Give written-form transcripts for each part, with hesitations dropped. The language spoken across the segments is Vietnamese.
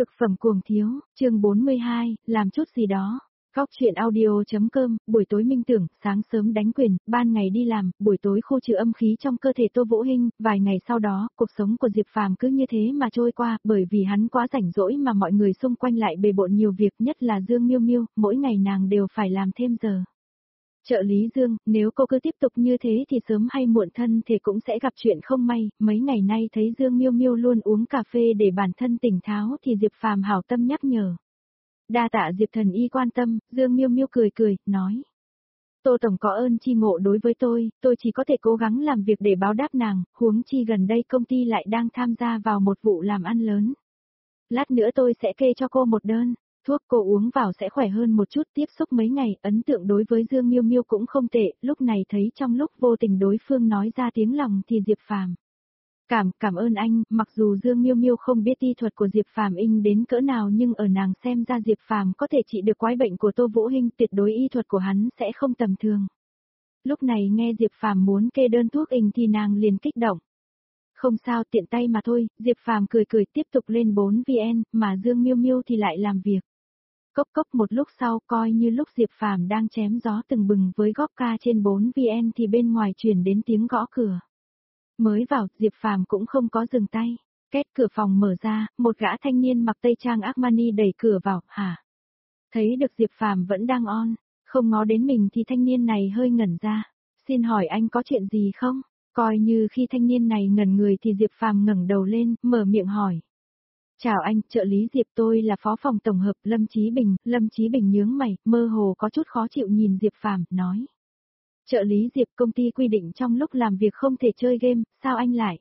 Cực phẩm cuồng thiếu, chương 42, làm chút gì đó. Góc chuyện audio.com, buổi tối minh tưởng, sáng sớm đánh quyền, ban ngày đi làm, buổi tối khu trừ âm khí trong cơ thể Tô Vũ Hinh, vài ngày sau đó, cuộc sống của Diệp Phàm cứ như thế mà trôi qua, bởi vì hắn quá rảnh rỗi mà mọi người xung quanh lại bề bộn nhiều việc, nhất là Dương Miêu Miêu, mỗi ngày nàng đều phải làm thêm giờ. Trợ lý Dương, nếu cô cứ tiếp tục như thế thì sớm hay muộn thân thể cũng sẽ gặp chuyện không may, mấy ngày nay thấy Dương Miêu Miêu luôn uống cà phê để bản thân tỉnh táo thì Diệp Phàm hảo tâm nhắc nhở. Đa tạ Diệp thần y quan tâm, Dương Miêu Miêu cười cười, nói. Tô Tổng có ơn chi ngộ đối với tôi chỉ có thể cố gắng làm việc để báo đáp nàng, huống chi gần đây công ty lại đang tham gia vào một vụ làm ăn lớn. Lát nữa tôi sẽ kê cho cô một đơn. Thuốc cô uống vào sẽ khỏe hơn một chút, tiếp xúc mấy ngày, ấn tượng đối với Dương Miêu Miêu cũng không tệ, lúc này thấy trong lúc vô tình đối phương nói ra tiếng lòng thì Diệp Phàm. Cảm ơn anh, mặc dù Dương Miêu Miêu không biết y thuật của Diệp Phàm in đến cỡ nào nhưng ở nàng xem ra Diệp Phàm có thể trị được quái bệnh của Tô Vũ Hinh, tuyệt đối y thuật của hắn sẽ không tầm thường. Lúc này nghe Diệp Phàm muốn kê đơn thuốc in thì nàng liền kích động. Không sao, tiện tay mà thôi, Diệp Phàm cười cười tiếp tục lên 4VN, mà Dương Miêu Miêu thì lại làm việc. Cốc cốc một lúc sau coi như lúc Diệp Phàm đang chém gió từng bừng với góp ca trên 4VN thì bên ngoài truyền đến tiếng gõ cửa. Mới vào, Diệp Phàm cũng không có dừng tay. Két cửa phòng mở ra, một gã thanh niên mặc tây trang Armani đẩy cửa vào, hả? Thấy được Diệp Phàm vẫn đang on, không ngó đến mình thì thanh niên này hơi ngẩn ra. Xin hỏi anh có chuyện gì không? Coi như khi thanh niên này ngẩn người thì Diệp Phàm ngẩng đầu lên, mở miệng hỏi. Chào anh, trợ lý Diệp, tôi là phó phòng tổng hợp Lâm Chí Bình nhướng mày, mơ hồ có chút khó chịu nhìn Diệp Phàm, nói. Trợ lý Diệp, công ty quy định trong lúc làm việc không thể chơi game, sao anh lại?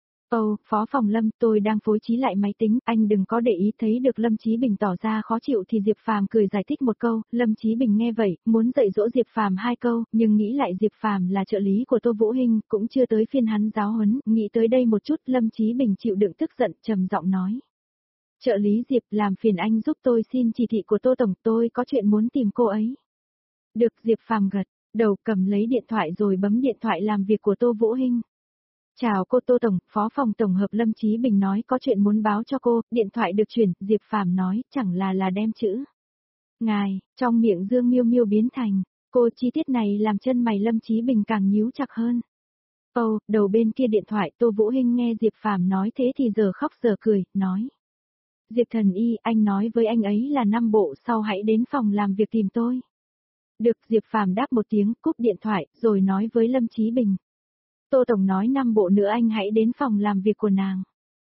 Phó phòng Lâm, tôi đang phối trí lại máy tính, anh đừng có để ý. Thấy được Lâm Chí Bình tỏ ra khó chịu thì Diệp Phàm cười giải thích một câu, Lâm Chí Bình nghe vậy, muốn dạy dỗ Diệp Phàm hai câu, nhưng nghĩ lại Diệp Phàm là trợ lý của Tô Vũ Hinh, cũng chưa tới phiên hắn giáo huấn, nghĩ tới đây một chút, Lâm Chí Bình chịu đựng tức giận, trầm giọng nói. Trợ lý Diệp, làm phiền anh giúp tôi xin chỉ thị của Tô Tổng, tôi có chuyện muốn tìm cô ấy. Được, Diệp Phàm gật đầu, cầm lấy điện thoại rồi bấm điện thoại làm việc của Tô Vũ Hinh. Chào cô Tô Tổng, phó phòng tổng hợp Lâm Chí Bình nói có chuyện muốn báo cho cô, điện thoại được chuyển, Diệp Phàm nói, chẳng là đem chữ. Ngài, trong miệng Dương Miêu Miêu biến thành, cô chi tiết này làm chân mày Lâm Chí Bình càng nhíu chặt hơn. Đầu bên kia điện thoại Tô Vũ Hinh nghe Diệp Phàm nói thế thì giờ khóc giờ cười, nói. Diệp thần y, anh nói với anh ấy là 5 bộ sau hãy đến phòng làm việc tìm tôi. Được, Diệp Phàm đáp một tiếng, cúp điện thoại, rồi nói với Lâm Chí Bình. Tô Tổng nói 5 bộ nữa anh hãy đến phòng làm việc của nàng.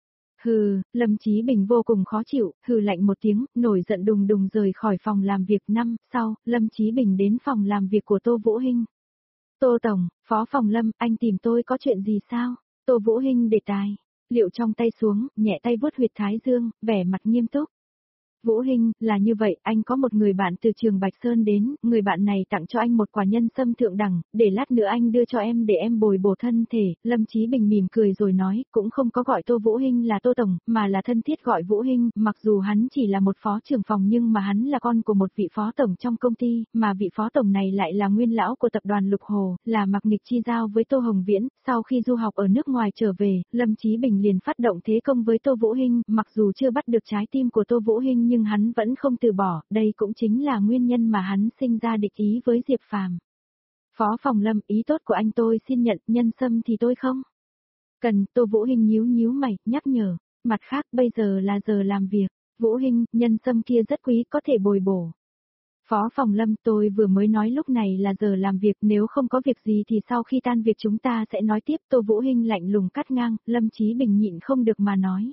Hừ, Lâm Chí Bình vô cùng khó chịu, hừ lạnh một tiếng, nổi giận đùng đùng rời khỏi phòng làm việc. Sau, Lâm Chí Bình đến phòng làm việc của Tô Vũ Hinh. Tô Tổng, phó phòng Lâm, anh tìm tôi có chuyện gì sao? Tô Vũ Hinh để tài liệu trong tay xuống, nhẹ tay vuốt huyệt thái dương, vẻ mặt nghiêm túc. Vũ Hinh, là như vậy, anh có một người bạn từ trường Bạch Sơn đến, người bạn này tặng cho anh một quả nhân sâm thượng đẳng, để lát nữa anh đưa cho em để em bồi bổ thân thể. Lâm Chí Bình mỉm cười rồi nói, cũng không có gọi Tô Vũ Hinh là Tô Tổng, mà là thân thiết gọi Vũ Hinh, mặc dù hắn chỉ là một phó trưởng phòng nhưng mà hắn là con của một vị phó tổng trong công ty, mà vị phó tổng này lại là nguyên lão của tập đoàn Lục Hồ, là mặc nghịch chi giao với Tô Hồng Viễn. Sau khi du học ở nước ngoài trở về, Lâm Chí Bình liền phát động thế công với Tô Vũ Hinh, mặc dù chưa bắt được trái tim của Tô Vũ Hinh nhưng hắn vẫn không từ bỏ, đây cũng chính là nguyên nhân mà hắn sinh ra địch ý với Diệp Phàm. Phó phòng Lâm, ý tốt của anh tôi xin nhận, nhân sâm thì tôi không cần. Tô Vũ Hinh nhíu mày, nhắc nhở. Mặt khác, bây giờ là giờ làm việc. Vũ Hinh, nhân sâm kia rất quý, có thể bồi bổ. Phó phòng Lâm, tôi vừa mới nói lúc này là giờ làm việc, nếu không có việc gì thì sau khi tan việc chúng ta sẽ nói tiếp. Tô Vũ Hinh lạnh lùng cắt ngang, Lâm Chí Bình nhịn không được mà nói.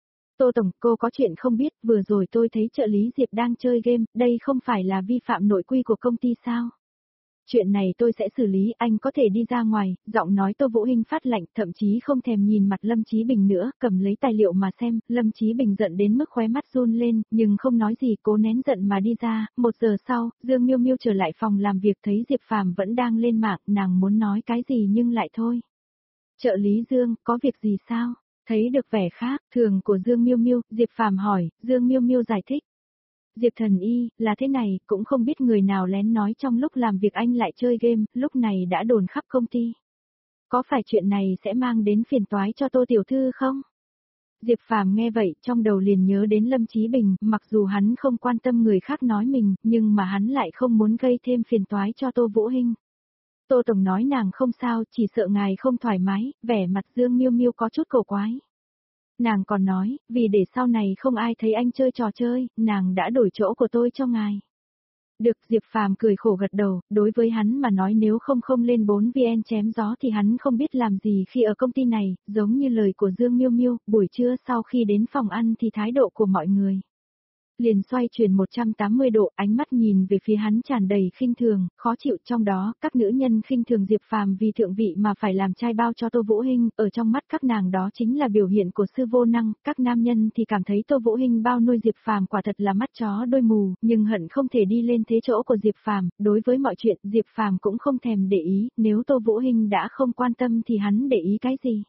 Tô Tổng, cô có chuyện không biết, vừa rồi tôi thấy trợ lý Diệp đang chơi game, đây không phải là vi phạm nội quy của công ty sao? Chuyện này tôi sẽ xử lý, anh có thể đi ra ngoài. Giọng nói Tô Vũ Hinh phát lạnh, thậm chí không thèm nhìn mặt Lâm Chí Bình nữa, cầm lấy tài liệu mà xem. Lâm Chí Bình giận đến mức khóe mắt run lên, nhưng không nói gì, cố nén giận mà đi ra. 1 giờ sau, Dương Miêu Miêu trở lại phòng làm việc thấy Diệp Phàm vẫn đang lên mạng, nàng muốn nói cái gì nhưng lại thôi. Trợ lý Dương, có việc gì sao? Thấy được vẻ khác thường của Dương Miêu Miêu, Diệp Phàm hỏi, Dương Miêu Miêu giải thích. Diệp thần y, là thế này, cũng không biết người nào lén nói trong lúc làm việc anh lại chơi game, lúc này đã đồn khắp công ty. Có phải chuyện này sẽ mang đến phiền toái cho Tô tiểu thư không? Diệp Phàm nghe vậy, trong đầu liền nhớ đến Lâm Chí Bình, mặc dù hắn không quan tâm người khác nói mình, nhưng mà hắn lại không muốn gây thêm phiền toái cho Tô Vũ Hinh. Tô Tổng nói nàng không sao, chỉ sợ ngài không thoải mái, vẻ mặt Dương Miêu Miêu có chút cổ quái. Nàng còn nói, vì để sau này không ai thấy anh chơi trò chơi, nàng đã đổi chỗ của tôi cho ngài. Được, Diệp Phàm cười khổ gật đầu, đối với hắn mà nói nếu không lên 4VN chém gió thì hắn không biết làm gì khi ở công ty này, giống như lời của Dương Miêu Miêu, buổi trưa sau khi đến phòng ăn thì thái độ của mọi người liền xoay chuyển 180 độ, ánh mắt nhìn về phía hắn tràn đầy khinh thường, khó chịu, trong đó, các nữ nhân khinh thường Diệp Phàm vì thượng vị mà phải làm trai bao cho Tô Vũ Hinh, ở trong mắt các nàng đó chính là biểu hiện của sư vô năng, các nam nhân thì cảm thấy Tô Vũ Hinh bao nuôi Diệp Phàm quả thật là mắt chó đôi mù, nhưng hận không thể đi lên thế chỗ của Diệp Phàm, đối với mọi chuyện Diệp Phàm cũng không thèm để ý, nếu Tô Vũ Hinh đã không quan tâm thì hắn để ý cái gì?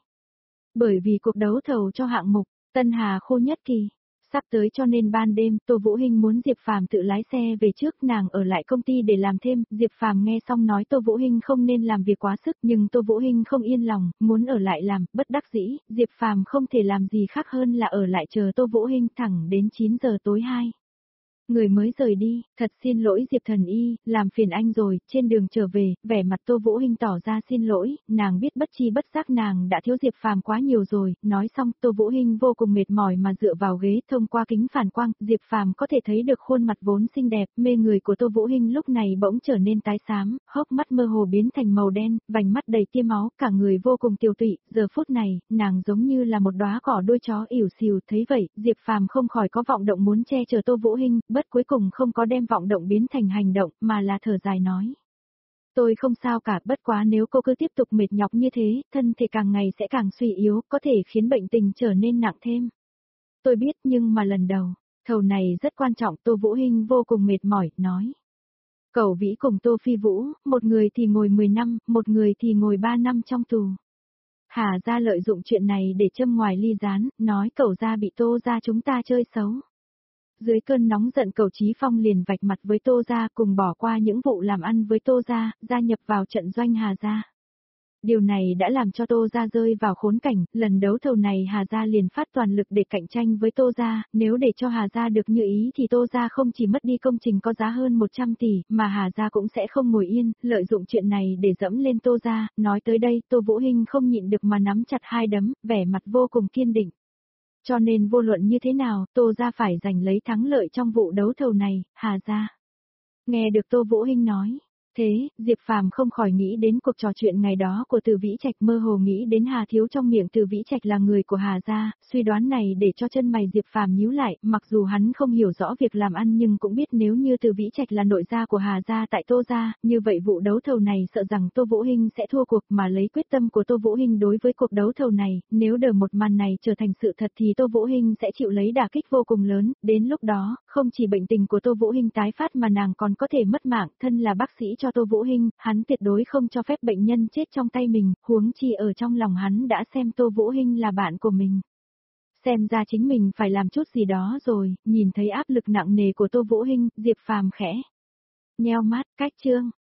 Bởi vì cuộc đấu thầu cho hạng mục Tân Hà khu nhất kỳ sắp tới cho nên ban đêm, Tô Vũ Hinh muốn Diệp Phàm tự lái xe về trước, nàng ở lại công ty để làm thêm, Diệp Phàm nghe xong nói Tô Vũ Hinh không nên làm việc quá sức, nhưng Tô Vũ Hinh không yên lòng, muốn ở lại làm, bất đắc dĩ, Diệp Phàm không thể làm gì khác hơn là ở lại chờ Tô Vũ Hinh thẳng đến 9 giờ tối 2. Người mới rời đi, thật xin lỗi Diệp Thần Y, làm phiền anh rồi, trên đường trở về, vẻ mặt Tô Vũ Hinh tỏ ra xin lỗi, nàng biết bất chi bất giác nàng đã thiếu Diệp Phàm quá nhiều rồi, nói xong Tô Vũ Hinh vô cùng mệt mỏi mà dựa vào ghế thông qua kính phản quang, Diệp Phàm có thể thấy được khuôn mặt vốn xinh đẹp, mê người của Tô Vũ Hinh lúc này bỗng trở nên tái xám, hốc mắt mơ hồ biến thành màu đen, vành mắt đầy tia máu, cả người vô cùng tiều tụy, giờ phút này, nàng giống như là một đóa cỏ đuôi chó ỉu xìu, thấy vậy, Diệp Phàm không khỏi có vọng động muốn che chở Tô Vũ Hinh, bất cuối cùng không có đem vọng động biến thành hành động, mà là thở dài nói. Tôi không sao cả, bất quá nếu cô cứ tiếp tục mệt nhọc như thế, thân thể càng ngày sẽ càng suy yếu, có thể khiến bệnh tình trở nên nặng thêm. Tôi biết nhưng mà lần đầu, thầu này rất quan trọng, Tô Vũ Hinh vô cùng mệt mỏi, nói. Cẩu Vĩ cùng Tô Phi Vũ, một người thì ngồi 10 năm, một người thì ngồi 3 năm trong tù. Hà gia lợi dụng chuyện này để châm ngoài ly gián, nói Cẩu gia bị Tô gia chúng ta chơi xấu. Dưới cơn nóng giận Cẩu Chí Phong liền vạch mặt với Tô gia cùng bỏ qua những vụ làm ăn với Tô gia, gia nhập vào trận doanh Hà gia. Điều này đã làm cho Tô gia rơi vào khốn cảnh, lần đấu thầu này Hà gia liền phát toàn lực để cạnh tranh với Tô gia, nếu để cho Hà gia được như ý thì Tô gia không chỉ mất đi công trình có giá hơn 100 tỷ, mà Hà gia cũng sẽ không ngồi yên, lợi dụng chuyện này để dẫm lên Tô gia, nói tới đây, Tô Vũ Hinh không nhịn được mà nắm chặt hai đấm, vẻ mặt vô cùng kiên định. Cho nên vô luận như thế nào, Tô gia phải giành lấy thắng lợi trong vụ đấu thầu này, Hà gia. Nghe được Tô Vũ Hinh nói. Thế, Diệp Phàm không khỏi nghĩ đến cuộc trò chuyện ngày đó của Từ Vĩ Trạch, mơ hồ nghĩ đến Hà Thiếu trong miệng Từ Vĩ Trạch là người của Hà gia, suy đoán này để cho chân mày Diệp Phàm nhíu lại, mặc dù hắn không hiểu rõ việc làm ăn nhưng cũng biết nếu như Từ Vĩ Trạch là nội gia của Hà gia tại Tô gia, như vậy vụ đấu thầu này sợ rằng Tô Vũ Hinh sẽ thua cuộc, mà lấy quyết tâm của Tô Vũ Hinh đối với cuộc đấu thầu này, nếu đợi một màn này trở thành sự thật thì Tô Vũ Hinh sẽ chịu lấy đả kích vô cùng lớn, đến lúc đó, không chỉ bệnh tình của Tô Vũ Hinh tái phát mà nàng còn có thể mất mạng, thân là bác sĩ cho Tô Vũ Hinh, hắn tuyệt đối không cho phép bệnh nhân chết trong tay mình, huống chi ở trong lòng hắn đã xem Tô Vũ Hinh là bạn của mình. Xem ra chính mình phải làm chút gì đó rồi, nhìn thấy áp lực nặng nề của Tô Vũ Hinh, Diệp Phàm khẽ nheo mắt, cách chương